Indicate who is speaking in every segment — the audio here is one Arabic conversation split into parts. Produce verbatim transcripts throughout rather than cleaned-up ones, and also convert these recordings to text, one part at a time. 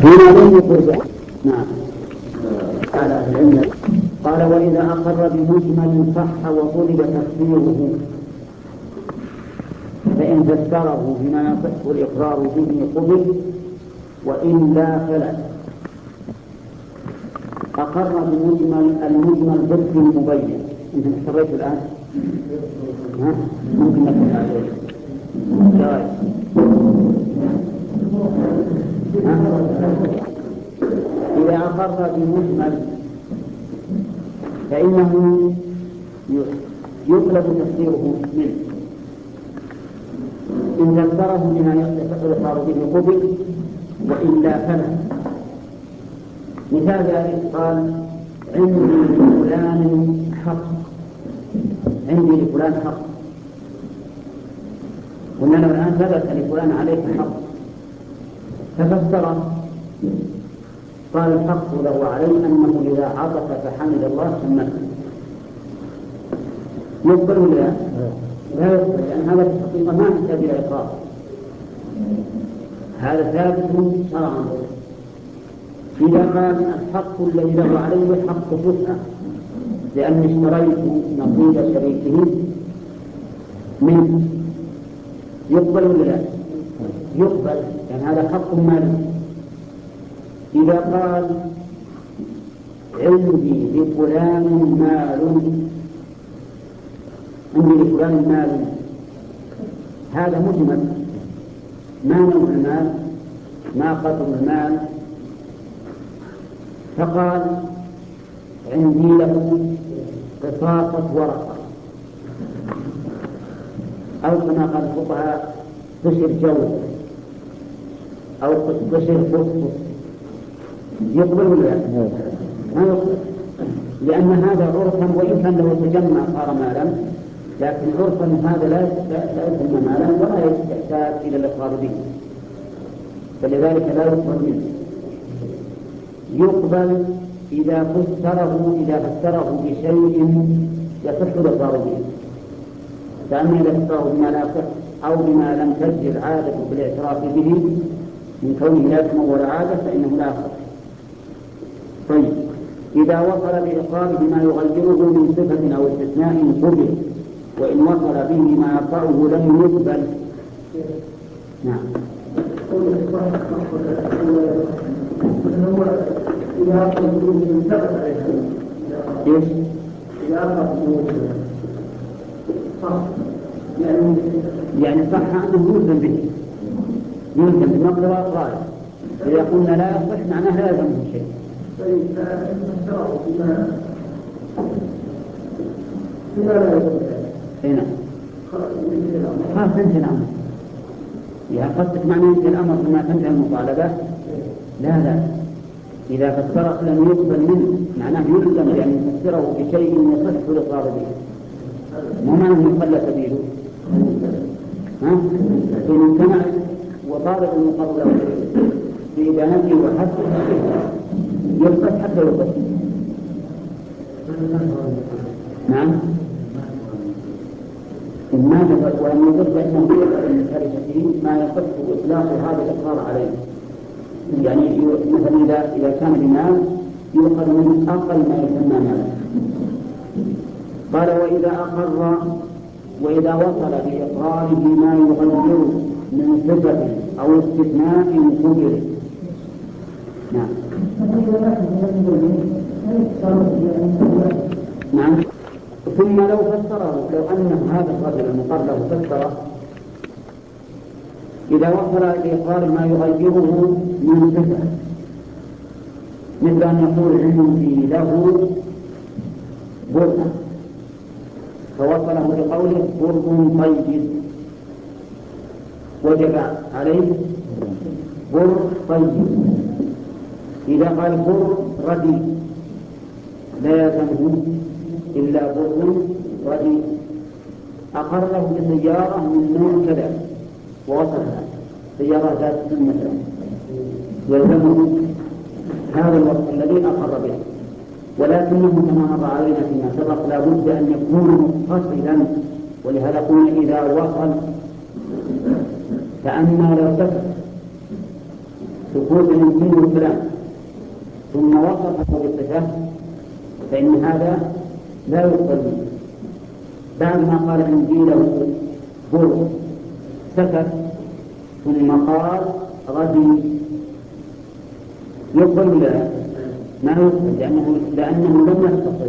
Speaker 1: هنا لم يقل. نعم. قال أهل العلم قال وإذا أقر بمجمل صح وطلب تفسيره فإن فسره بما يصح الإقرار به قبل وإلا فلا. أقر بمجمل المجمل ضد المبين. أنت احتريت الآن؟ ها؟ ممكن نقول عليه. إذا أقر بمجمل فإنه يطلب تفسيره منه. إن فسره بما يصح الإقرار به قبل وإلا فلا. مثال ذلك قال عندي لفلان حق، عندي لفلان حق، قلنا له الآن ثبت لفلان عليك حق، ففسره قال الحق له علي أنه إذا عطف فحمد الله سمته. يقبل ولا لا يقبل؟ لأن هذا في الحقيقة ما يحتاج إلى إقرار، هذا ثابت شرعا. إذا قال الحق الذي له عليه حق فتحة لأني اشتريت نصيب شريكه منه، يقبل ولا لا؟ يقبل، لأن يعني هذا حق مالي. إذا قال عندي لفلان مال، عندي لفلان مال، هذا مجمل، ما نوع المال، ما قدر المال، فقال عندي له قصاصة ورقة، أو كما قال الفقهاء قشر جوز، أو قشر فصفص، يقبل ولا لا؟ ما يقبل، لأن هذا عرفا وإن كان له تجمع صار مالا، لكن عرفا هذا لا يسمى مالا ولا يحتاج إلى الإقرار به، فلذلك لا يقبل منه. يقبل إذا فسره إذا فسره بشيء يصح الإقرار به، فأما إذا فسره بما لا يصح أو بما لم تجري العادة بالاعتراف به من كونه لا يسمى ولا عادة فإنه لا يصح. طيب، إذا وصل بإقراره ما يغيره من صفة أو استثناء قبل، وإن وصل به ما يقطعه لم يقبل. نعم. إذا أخذ من ثبت عليها إيش؟ إذا أخذ صح يعني يعني صح أنه يلزم به، يلزم بنقل وإقراره. إذا قلنا لا يصح معناه لا يلزم به شيء. طيب فسره بما بما لا يلزم به. هنا خلاص انتهى الأمر. إذا قصدك معنى انتهى الأمر ثم تنتهي المطالبة، لا لا، إذا فسره لم يقبل منه معناه يلزم لأن يفسره بشيء يصح الإقرار به، مو معناه يخلى سبيله. ها؟ إن امتنع وطالب المقر له بإدانته وحسبه يلبس حتى يلبس. نعم. ما نفذ ولم يقل بأنه يقبل من ثالثته ما يصح إطلاق هذا الإقرار عليه. يعني مثلا إذا إذا كان بمال يؤخذ من أقل ما يسمى مالا. قال وإذا أقر وإذا وصل بإقراره ما يغير من صفة أو استثناء قبل. نعم. نعم. ثم لو فسره، لو أن هذا الرجل المقر له فسره إذا وصل لإقرار ما يغيره من صفة، مثل أن يقول عندي له برد، فوصله لقوله برد طيب، وجب عليه برد طيب. إذا قال برد ردي لا يلزمه إلا برد ردي. أقر له بسيارة من نوع كذا ووصلها سيارة ذات سن مثلا، يلزمه هذا الوصف الذي أقر به، ولكنه كما مر علينا فيما سبق لا بد أن يكون متصلا، ولهذا قلنا إذا وصل. فأما لو سكت سكوت الإنسان والكلام ثم وصفه بالصفة فإن هذا لا يقبل منه. بعد ما قال عندي له بر سكت ثم قال غدي يقبل ولا ما يقبل لأنه, لأنه لم يتصل.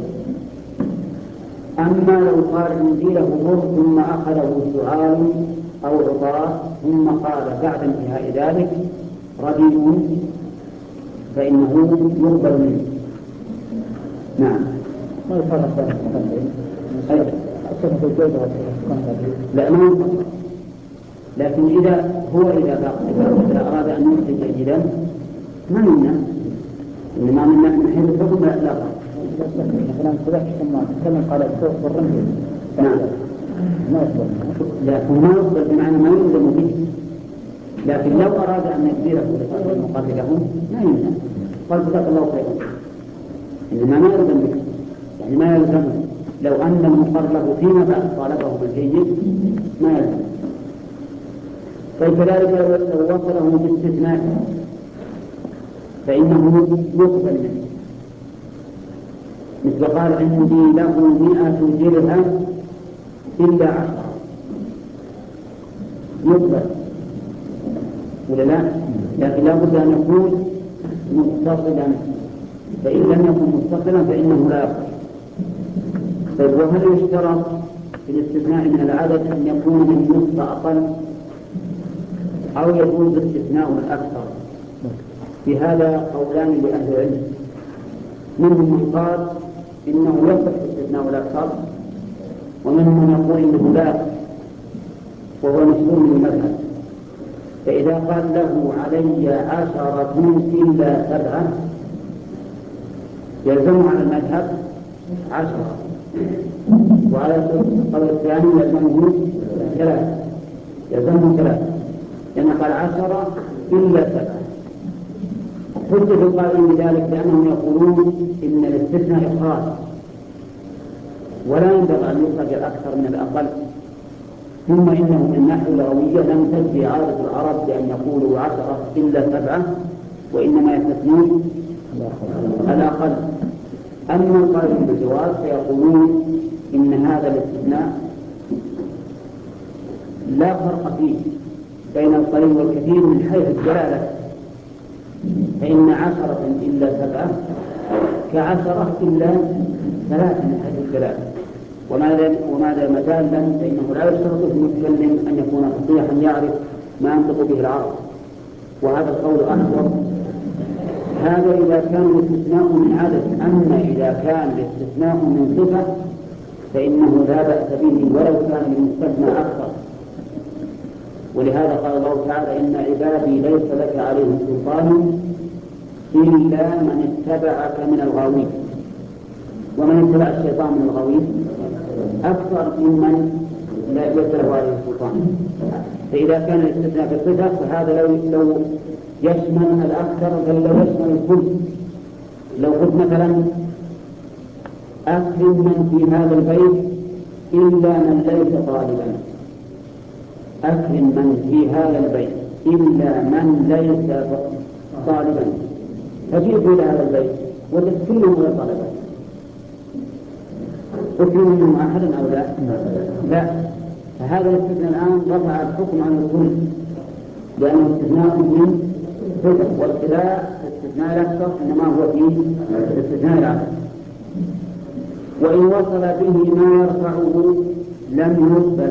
Speaker 1: أما لو قال عندي له بر ثم أخذه سؤال أو عطاء ثم قال بعد انتهاء ذلك رديء فإنه يقبل منه. نعم.
Speaker 2: ما يفرق بين الصفتين؟
Speaker 1: أيضا
Speaker 2: الصفة الجودة والصفة
Speaker 1: لا ما يفرق، لكن إذا هو إذا إذا أراد أن ينتج جيدا ما منا، إنما منا من حيث الحكم لا لا
Speaker 2: مثلا كذلك كما قال السوق بالرمز.
Speaker 1: نعم
Speaker 2: ما يقبل.
Speaker 1: لكن ما يقبل بمعنى ما يلزم به، لكن لو أراد أن يجبره مقابله ما يمنع. قال جزاك الله خيرا، إنما ما يلزم به، يعني ما يلزم لو أن المقر له فيما بعد طالبه بالجيد ما يلزم. فكذلك لو وصله باستثناء فإنه يقبل منه، مثل قال عندي له مئة درهم إلا عشرة يقبل ولا لا؟ لكن لا بد أن يكون متصلا، فإن لم يكن متصلا فإنه لا يقبل. طيب وهل يشترط في الاستثناء من العدد أن يكون من نصف أقل أو يجوز استثناء الأكثر؟ في هذا قولان لأهل العلم، منهم من قال إنه يصح استثناء الأكثر، ومنهم من يقول إنه لا، وهو مشهور من المذهب. فإذا قال له علي عشرة إلا سبعة يلزم على المذهب عشرة، وعلى القول الثاني يلزمه ثلاثة، يلزمه ثلاثة لأن قال عشرة إلا سبعة. حجة القائلين بذلك لأنهم يقولون إن الاستثناء إخراج، ولا ينبغي أن يخرج الأكثر من الأقل. ثم إنه من الناحية اللغوية لم تجري عادة العرب بأن يقولوا عشرة إلا سبعة، وإنما يستثنون الأقل. أما القائلين بالجواز فيقولون إن هذا الاستثناء لا فرق فيه بين القليل والكثير من حيث الدلالة، فإن عشرة إلا سبعة كعشرة إلا ثلاثة من حيث الدلالة. وماذا مجالا فإنه لا يشترط في المتكلم أن يكون فصيحا يعرف ما ينطق به العرب، وهذا القول أحوط. هذا إذا كان الاستثناء من عدد. أما إذا كان الاستثناء من صفة فإنه لا بأس به ولو كان المستثنى أكثر. ولهذا قال الله تعالى إن عبادي ليس لك عليهم سلطان إلا من اتبعك من الغاوين. ومن اتبع الشيطان من الغاوين أكثر ممن لا ليس له عليه سلطان. فإذا كان الاستثناء في الصفة فهذا لو لو يشمل الأكثر بل لو يشمل الكل. لو قلت مثلا أكرم من في هذا البيت إلا من ليس طالبا، أكرم من في هذا البيت إلا من ليس طالبا، فجئت إلى هذا البيت وجدت كلهم غير طلبة، أكرم منهم أحدا أو لا؟ لا. فهذا الاستثناء الآن رفع الحكم عن الكل لأنه استثناء من صفة، والخلاف استثناء الأكثر إنما هو في استثناء العدد. وإن وصل به ما يرفعه لم يقبل.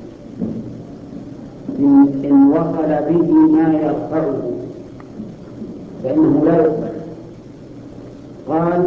Speaker 1: إن وصل به ما يرفعه فإنه لا يقبل. قال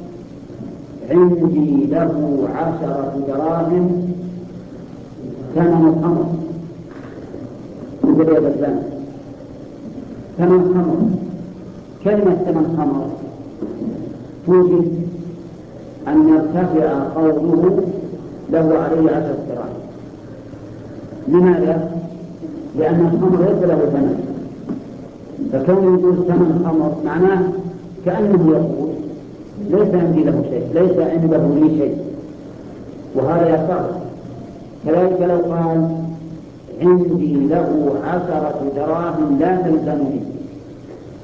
Speaker 1: عندي له عشرة دراهم ثمن الخمر، يقول يا بلدان ثمن خمر. كلمة ثمن خمر توجد أن يرتفع قوله له عليه عشرة دراهم. لماذا؟ لأن الخمر ليس له ثمن، فكون يقول ثمن خمر معناه كأنه يقول ليس عندي له شيء، ليس عنده لي شيء، وهذا يصح. كذلك لو قال عندي له عشرة دراهم لا تلزمني،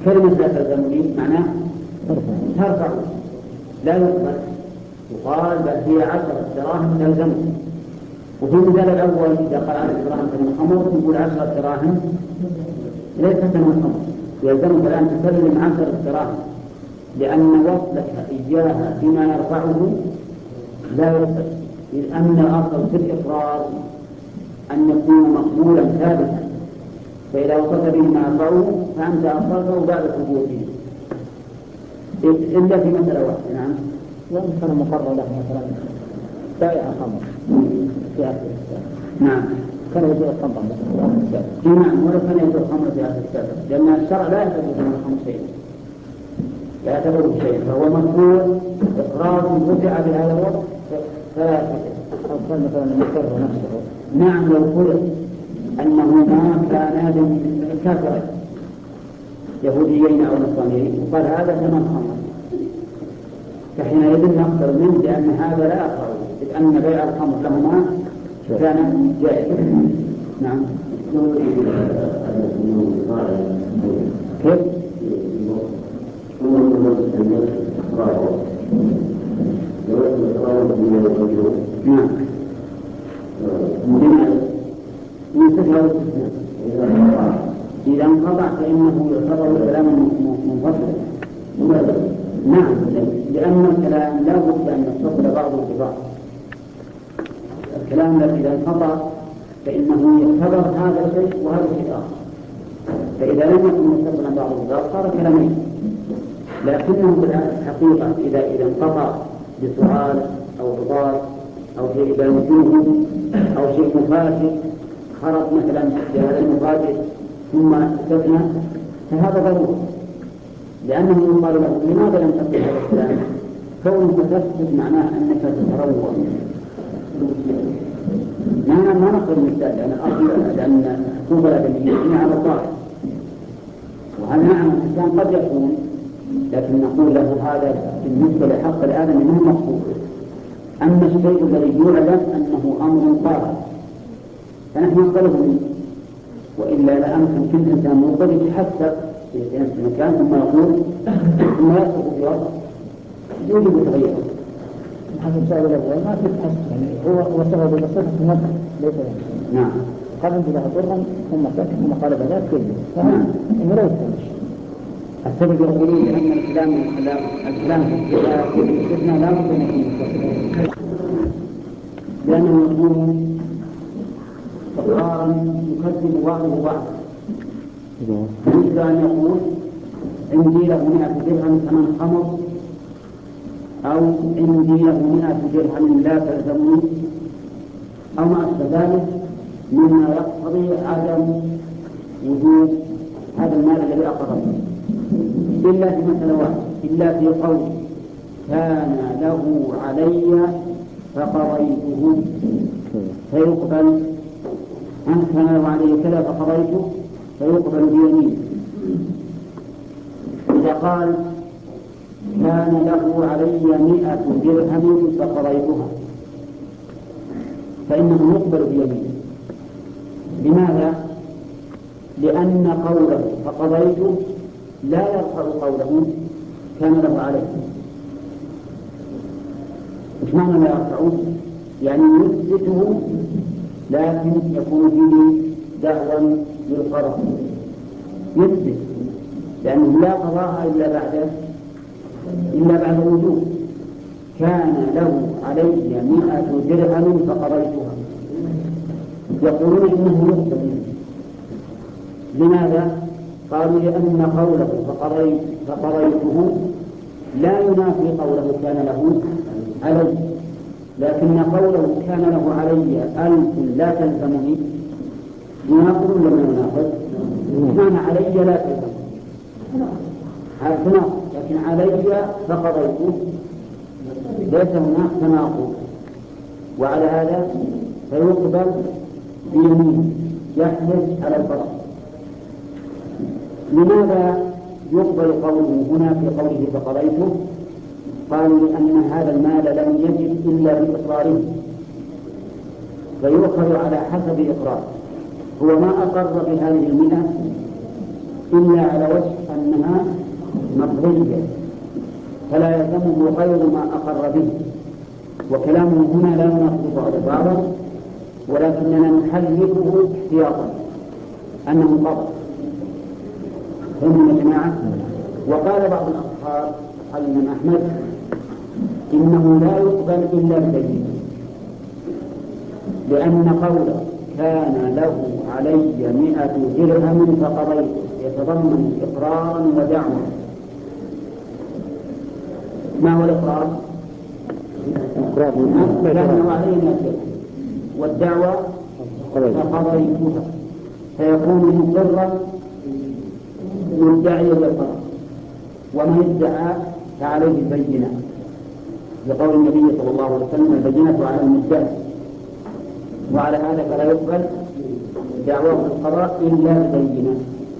Speaker 1: كلمة لا تلزمني معناه ترفع لا يقبل، يقال بل هي عشرة دراهم تلزمني. وفي المثال الأول إذا قال عشرة دراهم ثمن خمر يقول عشرة دراهم ليس ثمن خمر، يلزمك الآن تسلم عشرة دراهم، لأن وصلك إياها بما يرفعه لا يصح، إذ أن الأصل في الإقرار أن يكون مقبولا ثابتا، فإذا وصلت به ما يرفعه فأنت أقررته بعد ثبوته، إلا في مسألة واحدة. نعم.
Speaker 2: وإن كان مقرر له مثلا بائع خمر في آخر السنة،
Speaker 1: نعم،
Speaker 2: كان يجوز الخمر مثلا.
Speaker 1: نعم، ولو كان يجوز الخمر في آخر السنة، لأن الشرع لا يعتبر من الخمر شيئا، لا يعتبر شيئا، فهو مقبول إقرار رفع بهذا الوقت فلا يعتبر.
Speaker 2: أو كان مثلا يقر نفسه.
Speaker 1: نعم، لو فرض أنه ما كان كافرا يهوديين أو نصرانيين وقال هذا ثمن خمر، فحينئذ نقدر منه لأن هذا لا يقرأ، إذ أن بيع الخمر لهما كان جائزا. نعم. كيف؟ نعم. إذا انقطع فإنه يعتبر كلاما منفصلا. نعم، لأن الكلام لا بد أن يتصل بعضه ببعض. الكلام إذا انقطع فإنه يعتبر هذا الشيء وهذا الشيء آخر، فإذا لم يكن متصلا بعضه ببعض صار كلامين، لكنه بالحقيقة إذا إذا انقطع بسؤال أو غضاض أو شيء إذا وجوه أو شيء مفاجئ خرج مثلا في هذا المفاجئ ثم استثنى فهذا ضروري، لأنه يقال له لماذا لم تقل هذا الكلام؟ كونك تسكت معناه أنك تتروى. نحن ما نقول مثال لأن الأصل لأن حقوق الآدميين على الظاهر، وهل نعم الإنسان قد يكون، لكن نقول له هذا بالنسبة لحق الآدمي مو مقصود. أما الشيء الذي يعلم أنه أمر قاهر فنحن نقبله منه، وإلا لأمكن كل إنسان مقبل يتحسب في نفس المكان ثم يقول ثم يصرف في وقت يوجب تغييره.
Speaker 2: هذا السؤال الأول ما في تحسب، يعني هو هو سبب بصفة النفع ليس له.
Speaker 1: نعم.
Speaker 2: قال أنت له ضرا ثم سكت ثم قال بذلك كله، فهم إنه لا يتكلم.
Speaker 1: السبب يقولون أن الكلام الكلام في الاستثناء لا بد من يكون لأنه يكون إقرارا يكذب بعضه بعضا، مثل أن يقول عندي له مئة درهم ثمن خمر، أو عندي له مئة درهم لا تلزمني، أو ما أشبه ذلك مما يقتضي عدم وجود هذا المال الذي أقرضه، إلا في مسألة واحدة، إلا في قول كان له علي فقضيته فيقبل، أن كان له علي كذا فقضيته فيقبل بيمين. إذا قال كان له علي مئة درهم فقضيتها فإنه يقبل بيمين. لماذا؟ لأن قوله فقضيته لا يرفع قوله كان له عليه. مش معنى لا يرفعه؟ يعني يثبته لكن يكون فيه دعوى للقضاء، يثبت لأنه لا قضاء إلا بعد إلا بعد وجود. كان له علي مئة درهم فقضيتها، يقولون إنه يقبل. لماذا؟ قالوا لأن قوله فقضيت فقضيته لا ينافي قوله كان له علي، لكن قوله كان له علي ألف لا تلزمني يناقض ولا ما يناقض؟ كان علي لا تلزمني هذا تناقض، لكن علي فقضيته ليس هناك تناقض، وعلى هذا فيقبل بيمين يحمل على القضاء. لماذا يقبل قوله هنا في قوله فقضيته؟ قالوا لأن هذا المال لم يجد إلا بإقراره، فيؤخذ على حسب إقراره. هو ما أقر بهذه المئة إلا على وجه أنها مرضية، فلا يلزمه غير ما أقر به. وكلامه هنا لا يناقض بعضا، ولكننا نحلفه احتياطا أنه قضى. فهمنا يا جماعة؟ وقال بعض الأصحاب قال الإمام أحمد إنه لا يقبل إلا بدليل، لأن قوله كان له علي مئة درهم فقضيت يتضمن إقرارا ودعوة. ما هو الإقرار؟ كان علي مئة درهم، والدعوة فقضيتها، فيكون مقرا مدعي بالقرار، ومن ادعى فعليه البينة، لقول النبي صلى الله عليه وسلم البينة على المدعي. وعلى هذا فلا يقبل دعواه بالقضاء إلا ببينة.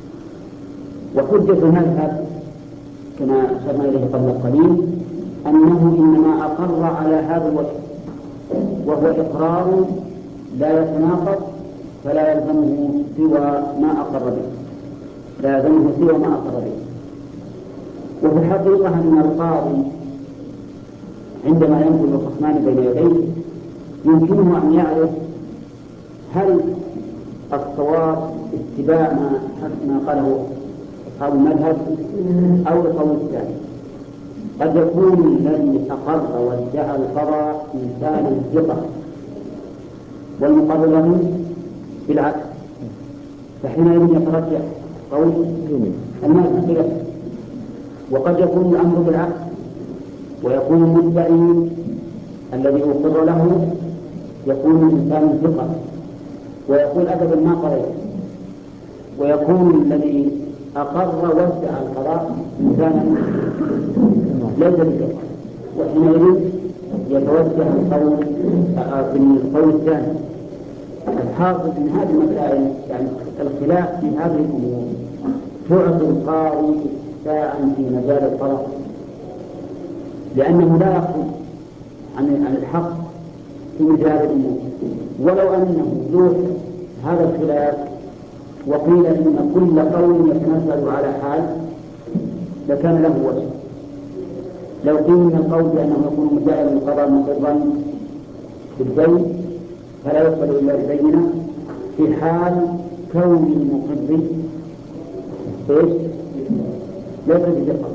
Speaker 1: وحجة المذهب كما أشرنا إليه قبل قليل أنه إنما أقر على هذا الوجه، وهو إقرار لا يتناقض، فلا يلزمه سوى ما أقر به، لا يلزمه سوى ما أقر به. وفي الحقيقة أن القاضي عندما ينقل الخصمان بين يديه يمكنه أن يعرف هل الصواب اتباع ما قاله أصحاب المذهب أو القول الثاني. قد يكون الذي أقر وادعى القضاء إنسان ثقة والمقر له بالعكس، فحينئذ يترجح قول المذهب خلافه. وقد يكون الأمر بالعكس، ويكون المدعي الذي أقر له يكون إنسان ثقة ويقول أبدا ما قضيت، ويكون الذي أقر وادعى القضاء إنسانا ليس بثقة، وحينئذ يتوجه القول في القول الثاني. الحاصل من هذه المسائل يعني الخلاف في هذه الأمور تعطي القاضي اتساعا في مجال القضاء، لأنه لا يخرج عن عن الحق في مجال الأمور. ولو أنه ذو هذا الخلاف وقيل إن كل قول يتنزل على حال لكان له وجه. لو قيل من القول بأنه يكون مدعيا للقضاء مقرا بالدين فلا يقبل إلا ببينة في حال كون المقر إيش؟ ليس بثقة.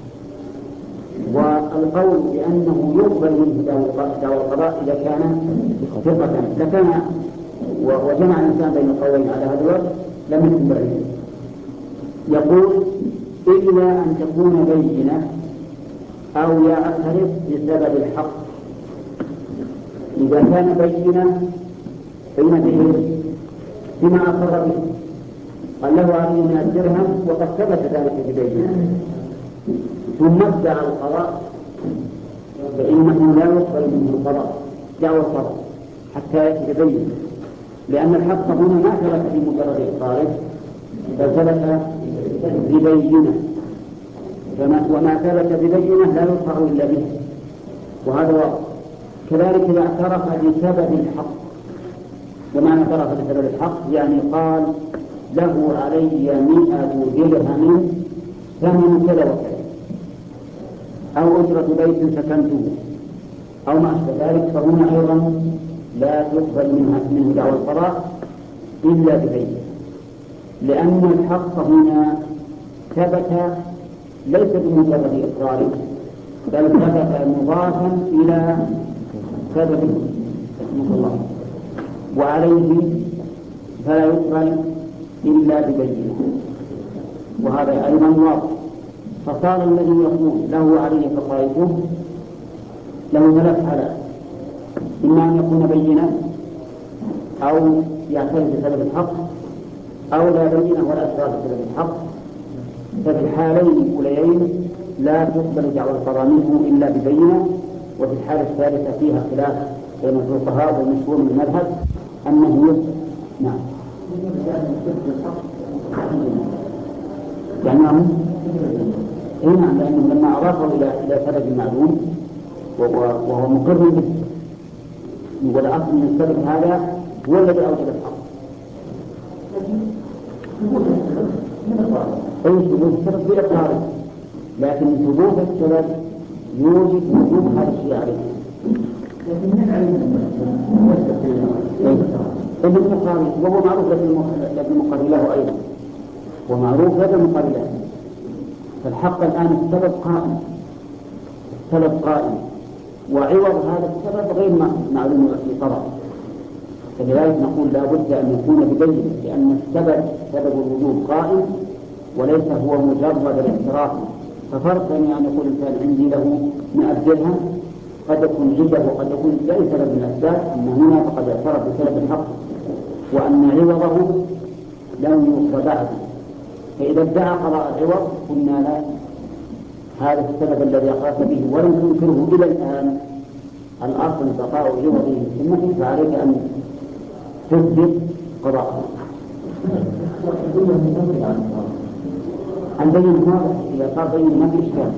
Speaker 1: والقول بأنه يقبل منه دعوى القضاء إذا كان ثقة لكان وجمع الإنسان بين القولين على هذا الوجه لم يكن بعيدا. يقول إلا أن تكون بينة أو يعترف بسبب الحق. إذا كان بينة بين به بما أقر به قال له عليه من الدرهم وقد ثبت ذلك ببينة ثم ادعى القضاء فإنه لا يقبل منه القضاء دعوى القضاء حتى يتبين، لأن الحق هنا ما ثبت بمجرد إقراره بل ثبت ببينة، وما ثبت ببينة لا يرفع إلا به، وهذا واضح. كذلك إذا اعترف بسبب الحق، ومعنى اعترف بسبب الحق يعني قال له علي مئة درهم ثمن كذا وكذا أو أجرة بيت سكنته أو ما أشبه ذلك، فهنا أيضا لا تقبل منه دعوى القضاء إلا ببينة، لأن الحق هنا ثبت ليس بمجرد إقراره بل ثبت مضافا إلى سبب رحمه الله، وعليه فلا يقبل إلا ببينة، وهذا أيضا واضح. فصار الذي يقول له علي فقائده له ثلاث حالات: إما أن يكون بينة أو يعترف بسبب الحق أو لا بينة ولا إقرار بسبب الحق. ففي الحالين الأوليين لا تقبل دعوى القضاء منه إلا ببينة. وفي الحالة الثالثة فيها خلاف بين الفقهاء والمشهور من المذهب أنه يقبل. نعم. يعني إيه نعم، لأنه لما أضافه إلى إلى سبب معلوم وهو مقر به، والأصل من السبب هذا هو الذي أوجب الحق. أي ثبوت السبب بإقراره، لكن ثبوت السبب يوجد وجود هذا الشيء عليه. لكن من علم ابن المقارن وهو معروف لابن المقارن له أيضا، ومعروف لابن المقارن له. فالحق الآن السبب قائم، السبب قائم، وعوض هذا السبب غير معلوم لطرف. فلذلك نقول لا بد أن يكون ببين، لأن السبب سبب الوجود قائم وليس هو مجرد الاعتراف. ففرق بين أن يقول الإنسان عندي له مئة درهم قد يكون عنده وقد يكون لأي سبب من الأسباب، أن هنا فقد اعترف بسبب الحق وأن عوضه لم يوصى بعد. فإذا ادعى قضاء العوض قلنا لا، هذا السبب الذي أقرت به ولم تنكره إلى الآن، الأصل بقاء عوضه بسنته، فعليك أن تثبت قضاءه. عن بين واضح، إذا صار بين ما في إشكال.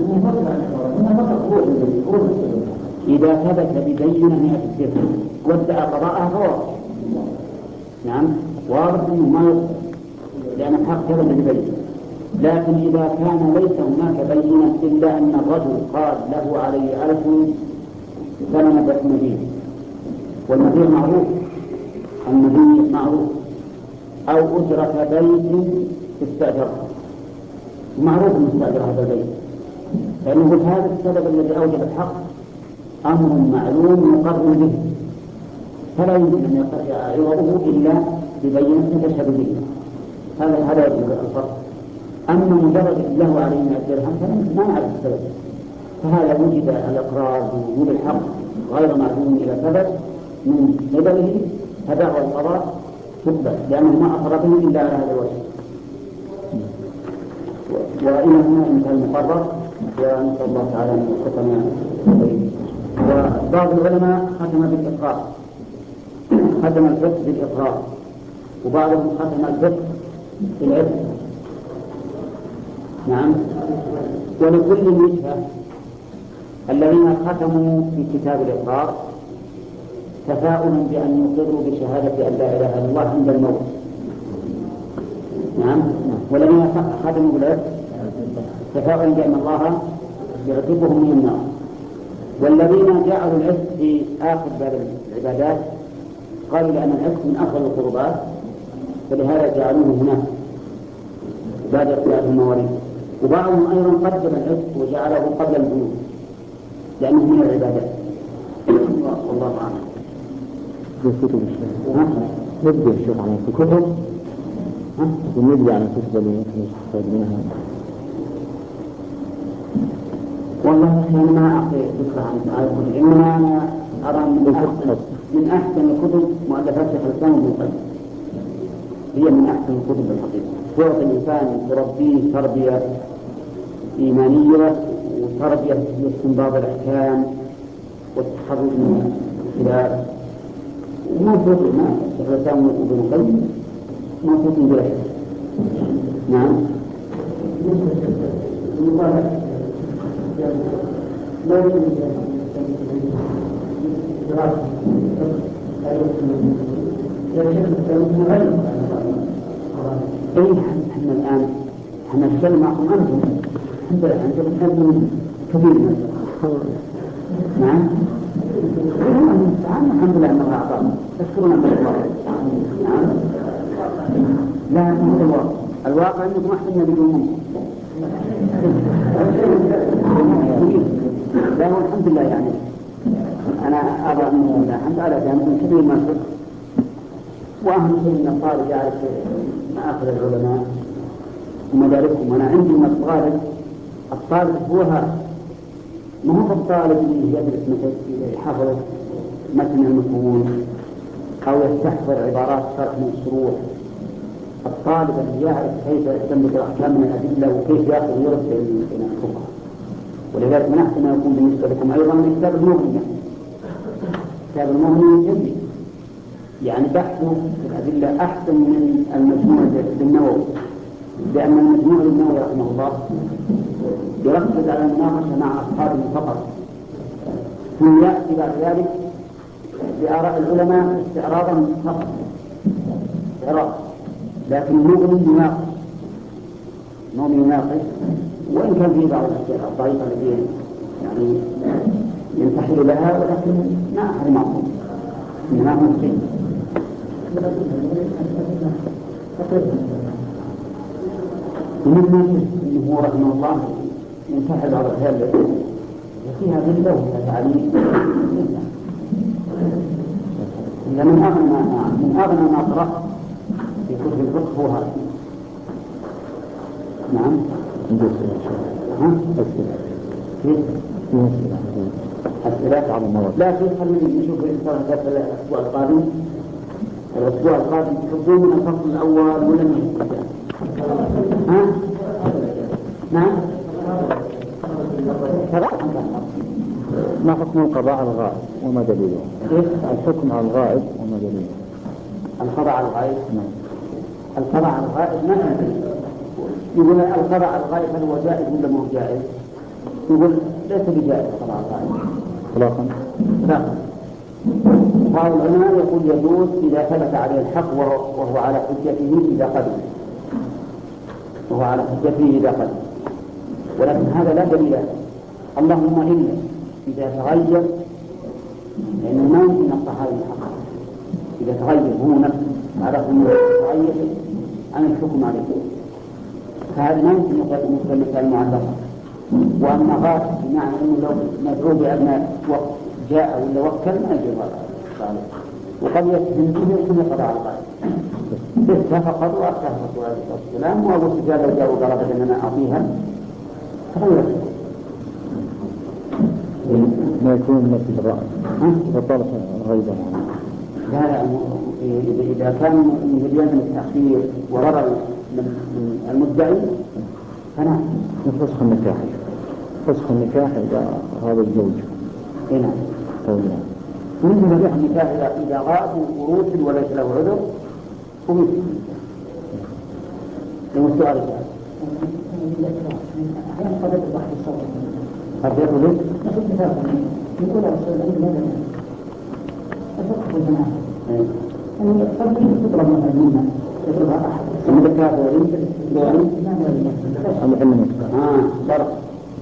Speaker 1: إذا ثبت ببينة مئة درهم وادعى قضاءها فواضح، نعم واضح أنه ما يقبل لأن الحق ثبت ببينة. لكن إذا كان ليس هناك بينة إلا أن الرجل قال له علي ألف ثمن مدين، والمدين معروف، المدين معروف، أو أجرة بيت استأجره، معروف المستأجر هذا البيت، فإنه هذا السبب الذي أوجب الحق أمر معلوم يقر به، فلا يمكن أن يعوضه إلا ببينة تشهد به. هذا هذا الفرق. أما مجرد له عليه من الدرهم فما نعرف السبب، فهذا وجد الإقرار بوجود الحق غير معلوم إلى سبب من قبله، فدعوى القضاء تقبل لأنه ما أقر به إلا على هذا الوجه. وإلى هنا انتهى المقرر، ونسأل الله تعالى أن يوفقنا. وبعض العلماء ختم بالإقرار، ختم الفقه بالإقرار، وبعضهم ختم الفقه بالعلم. نعم، ولكل وجهة. الذين ختموا في كتاب الإقرار تفاؤلا بأن يقروا بشهادة أن لا إله إلا الله عند الموت، نعم، والذين ختموا بالعلم تفاؤلا بأن الله يعتقهم من النار. والذين جعلوا العتق في آخر باب العبادات قالوا لأن العتق من أفضل القربات، فلهذا جعلوه هناك بعد اختلاف المواريث. وبعضهم أيضا قدم العتق وجعله قبل البنوك لأنه من العبادات. والله أعلم.
Speaker 2: كتب الشيخ نبدأ الشيخ عن الكتب، ونبدأ عن الكتب اللي نستفاد منها.
Speaker 1: والله أنا ما أعطي ذكر عن الكتب، إنما أنا أرى من أحسن, من أحسن الكتب مؤلفات شيخ الإسلام ابن القيم، هي من أحسن الكتب الحقيقة. تعطي الإنسان تربيه تربية إيمانية وتربية لاستنباط الأحكام والتحرر من الخلاف، وما تطلع ما شيخ الإسلام ابن القيم ما تطلع بلا شيء. نعم. لا يمكن إيه إحنا الآن إحنا نتكلم معكم أنتم، الحمد لله أنتم تحبون كثير من نعم. الحمد لله أنه أعطانا، تشكرون من الله. نعم. لا هذا الواقع، الواقع أنكم أحسن بدون لا هو الحمد لله. يعني أنا أرى أنه الحمد لله جانب كبير من الفقه، وأهم شيء أن الطالب يعرف مآخذ العلماء ومداركهم. وأنا عندي من الطالب، الطالب هو هذا، ما هو الطالب اللي يدرس مثل يحفظ متن المفهوم أو يستحضر عبارات شرح من الشروح. الطالب الذي يعرف كيف يستنبط الأحكام من الأدلة وكيف يأخذ ويرد إلى الفقهاء. ولذلك من أحسن ما يكون بالنسبة لكم أيضا من كتاب المغني. كتاب المغني جميل، يعني بحثه في الأدلة أحسن من المجموع للنووي، لأن المجموع للنووي رحمه الله يركز على المناقشة مع أصحابه فقط، ثم يأتي بعد ذلك بآراء العلماء استعراضا فقط استعراض. لكن المغني يناقش نوم يناقش، وإن كان في بعض الأشياء الضعيفة التي يعني ينتحل لها، ولكن ما أحد معصوم، إنما هو مسلم. ومما إنه رحمه الله ينتحل بعض الأشياء وفيها ذلة وفيها تعليم. إذا من أغنى من أغنى ما قرأت في كتب الفقه هو هذا. نعم. ها؟ أسئلة على المواد. لا في خلينا نشوف الإنسان في الأسبوع القادم. الأسبوع القادم تحبون من الفصل الأول ولا من الثاني؟ ها؟ نعم.
Speaker 2: ما حكم القضاء على الغائب وما دليله؟ الحكم على الغائب وما دليله؟
Speaker 1: القضاء على الغائب؟
Speaker 2: نعم.
Speaker 1: القضاء على الغائب ما ندري. يقول القضاء على الغائب هل هو جائز ولا مو جائز؟ يقول ليس بجائز القضاء على الغائب.
Speaker 2: إطلاقا؟
Speaker 1: إطلاقا. بعض العلماء يقول يجوز إذا ثبت عليه الحق وهو على حجته إذا قدم. وهو على حجته إذا قدم. ولكن هذا لا دليل له. اللهم إلا إذا تغير، لأنه ما يمكن الصحابي الحق إذا تغير هو نفسه عرف أنه تغير عن الحكم عليه، فهذا ما يمكن مثل مثال معلقة. وأما غاية بمعنى أنه لو مدعو بأبناء وقت جاء ولا وكل ما يجوز هذا، وقد يتهم به يكون يقضى على الغائب. اتفقوا واتفقوا عليه السلام، وأبو سفيان لو جاء وطلب أن أنا أعطيها تغير.
Speaker 2: ما يكون مثل الرأي وطلب الغيبة.
Speaker 1: لا لا، إذا كان من يلزم التأخير ورر المدعي فنعم.
Speaker 2: فسخ النكاح، فسخ النكاح إذا هذا الزوج.
Speaker 1: إيه نعم.
Speaker 2: طبعا.
Speaker 1: ومثل فسخ النكاح إذا غاب ورود وليس له عذر ومثل. المستوى الثالث. أحيانا قد يطلع في الصوت. قد يطلع في الكتاب. يقول الرسول عليه الصلاة والسلام الفقه في الجماعة. يعني قد تطلب مثلا منا يطلبها أحد. من الكتاب ولي ولي.
Speaker 2: العلم.
Speaker 1: آه فرق.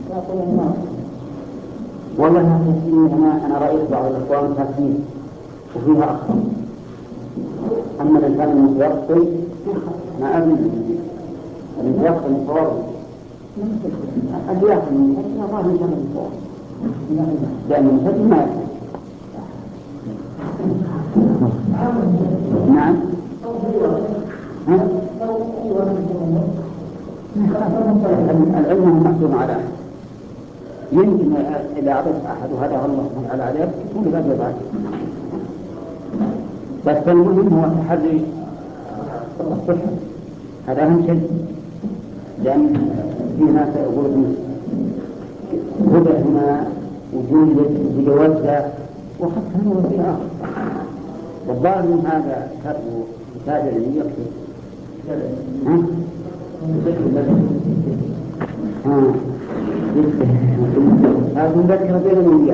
Speaker 1: والله أنا أنا رأيت بعض الأخوان تحسين وفيها أخطاء. أما الإنسان المتيقن ما أبني المتيقن الصواب اليقين من الله من جميع الصواب، لأن المتيقن ما يكون. نعم. العلم محكوم على يمكن إذا أعطيت أحد وهذا الله سبحانه وتعالى عليه يكون لا جبال، بس المهم هو تحري الصحة. هذا أهم شيء، لأن في ناس يقولون هدى هنا وجود بجوازها وحتى هنا وفي آخر. والظاهر من هذا كتبه كتاب علمي يكتب ها؟ ها هذا مذكر بين الوياك.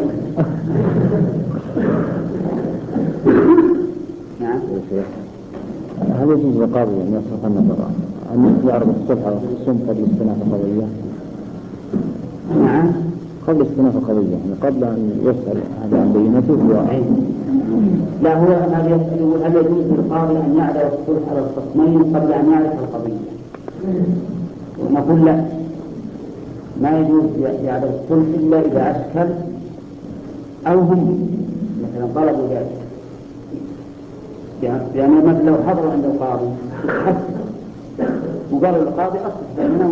Speaker 1: نعم.
Speaker 2: هل يجوز للقاضي أن يصرف النظر أن يعرض الصلح على الخصوم قبل استئناف القضية؟
Speaker 1: نعم.
Speaker 2: قبل استئناف القضية، يعني قبل أن يسأل هذا عن بينته و...
Speaker 1: لا، هو هذا يسأل هل يجوز للقاضي أن يعرض الصلح على الخصمين قبل أن يعرف القضية؟ ونقول لا، ما يجوز يعرض الصلح إلا إذا أشكل أو هم مثلا طلبوا ذلك، يعني مثلا لو حضروا عند القاضي وقالوا للقاضي أصلح بيننا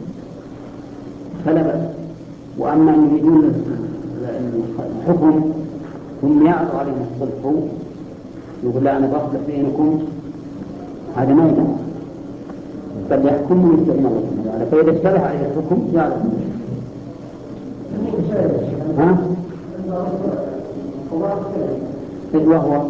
Speaker 1: فلا بأس. وأما أن يريدون الحكم ثم يعرض عليهم الصلح يقول لا أنا بصلح بينكم، هذا ما يجوز، بل يحكم ويستغنى الله سبحانه وتعالى. فإذا اشتبه عليه الحكم يعرض. ها؟ وهو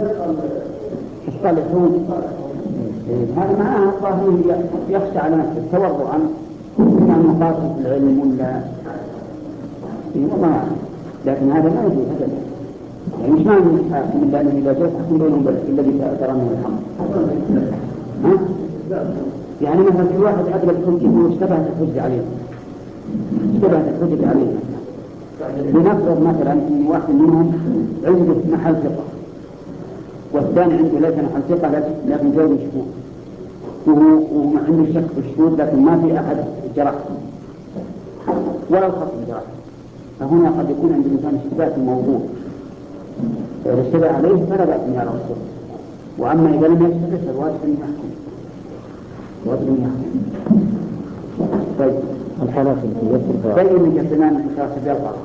Speaker 1: الصالحون هذا معاه الظاهر يخشى على نفسه التورع عن المقاصد في العلم ولا والله، لكن هذا لا يجوز أبدا. يعني مش معنى من لأنه إذا جاء تحكم بينهم الذي ترى منه الحق. ها؟ يعني مثلا في واحد أدرك حجة واشتبهت الحجة عليه اشتبهت الحجة عليه لنفرض مثلا أن واحد منهم عنده محل ثقة والثاني عنده ليس محل ثقة لكن جوز مشهور وهو عنده شك في الشهود لكن ما في أحد جرح ولا الخصم جرح، فهنا قد يكون عند الإنسان اشتباه في الموضوع إذا اشتبه عليه فلا بأس من الرسول، وأما إذا لم يشتبه فالواجب أن يحكم الواجب أن يحكم. طيب
Speaker 2: الحالات التي يصل
Speaker 1: زي اللي جسمان من شخص بيضغط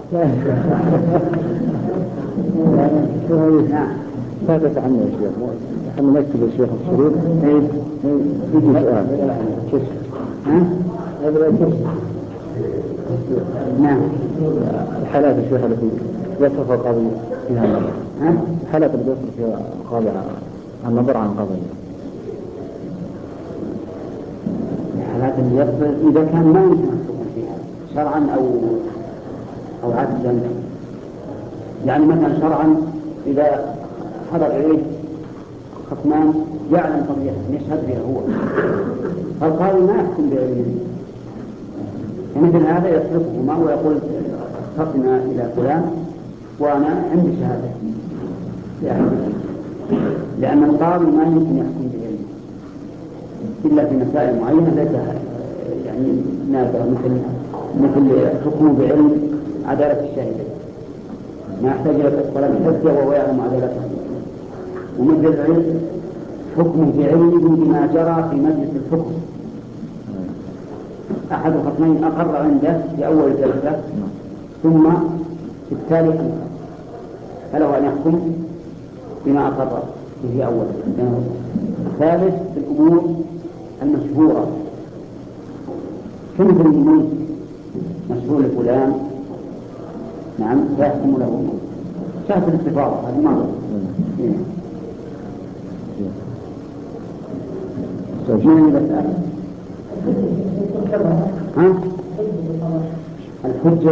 Speaker 1: نعم
Speaker 2: ثابت عنه يا شيخ. نحن نكتب الشيخ الشريف يجي سؤال كيف هذا كيف
Speaker 1: نعم
Speaker 2: الحالات الشيخ التي يصرف القاضي فيها النظر الحالات التي يصرف فيها القاضي النظر عن قضية
Speaker 1: الحالات اللي يصرف إذا كان ما يمكن الحكم فيها شرعا أو أو عدلا، يعني مثلا شرعا إذا حضر إليه خصمان يعلم قضية يشهد بها هو فالقاضي ما يحكم بعلمه، ومثل هذا يصرفه ما هو يقول خصنا إلى فلان وأنا عندي شهادة يعني لأن القاضي ما يمكن يحكم بعلمه إلا في مسائل معينة ليس يعني نادرة مثل مثل حكمه بعلم عدالة الشاهدين ما يحتاج إلى طلب الحجة وهو يعلم عدالته، ومثل العلم حكمه بعلمه بما جرى في مجلس الحكم أحد الخصمين أقر عنده في أول جلسة ثم في التالي أنكر فله أن يحكم بما أقر به أول. الثالث في الأمور المشهورة كمثل الملك مشهور لفلان نعم فيحكم له شهد الاستفاضة هذه مرة من المسألة ها؟ الحجة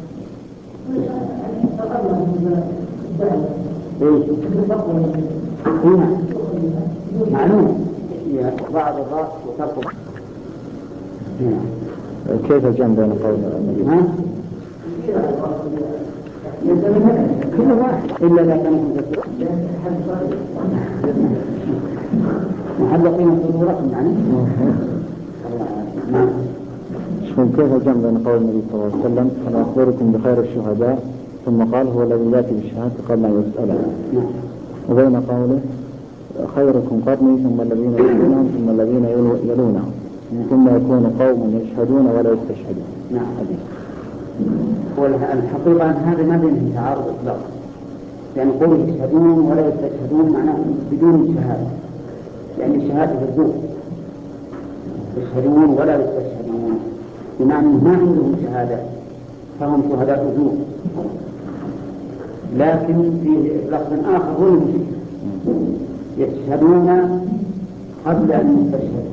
Speaker 1: هنا معلوم بعض الرأس وتركب
Speaker 2: كيف الجمع بين قول
Speaker 1: ها؟ كل واحد إلا إذا كان محلقين صدوركم يعني نعم.
Speaker 2: كيف الجمع بين قول النبي صلى الله عليه وسلم أنا أخبركم بخير الشهداء ثم قال هو الذي يأتي بالشهادة قبل أن يسأله وبين قوله خيركم قرني ثم الذين يلونهم ثم الذين يلونهم ثم يكون قوم يشهدون ولا يستشهدون.
Speaker 1: نعم والحقيقة أن هذا ما بينهم تعارض إطلاقا، يعني قوم يشهدون ولا يستشهدون معناه بدون شهادة، يعني الشهادة بالذوق يشهدون ولا يستشهدون بمعنى ما عندهم شهادة فهم شهداء ذوق، لكن في لفظ آخر هو المشهد يشهدون قبل أن يستشهدوا،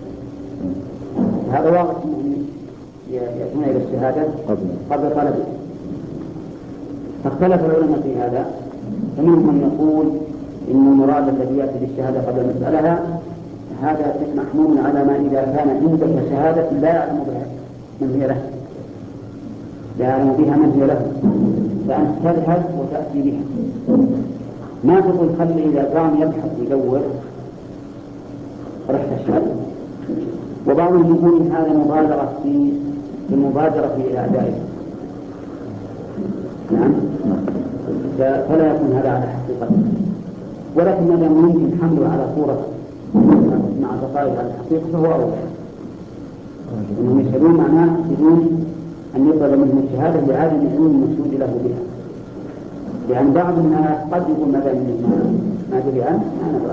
Speaker 1: هذا واضح أنهم يأتون إلى الشهادة قبل طلبه. فاختلف العلماء في هذا، فمنهم من يقول إن المراد الذي يأتي بالشهادة قبل مسألها هذا محمول على ما إذا كان عندك شهادة لا يعلم بها من هي له لا يعلم بها من هي له فأنت تذهب وتأتي بها، ما تقول خلي إذا قام يبحث ويدور رحت الشهادة. وبعضهم يقول إن هذا مبادرة في المبادرة في أعدائه نعم فلا يكون هذا على حقيقته، ولكن ما دام يمكن حمله على صورة مع دقائق على الحقيقة فهو أولى. إنهم يشهدون معناه بدون أن يطلب منهم الشهادة لعدم علم المشهود له بها، لأن بعض الناس قد يقول ما دام ما أدري عنه ما نبغى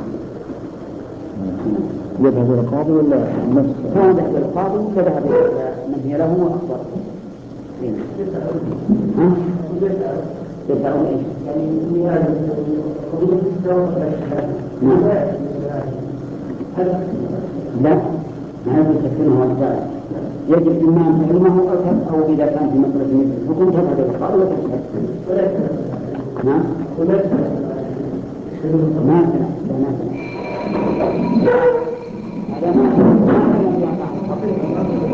Speaker 2: يذهب إلى القاضي ولا نفس؟
Speaker 1: كان يذهب إلى القاضي وذهب إلى من هي له وأخبره. ها؟ يدعون إيش؟ يعني في هذا قضية التوبة لا ما يجب تكفينه والدعاء، يجب إما أن تعلمه أو إذا كان في مسألة مثل الحكم تذهب إلى القاضي وتشهد. نعم ما سمع ما سمع هذا ما الله.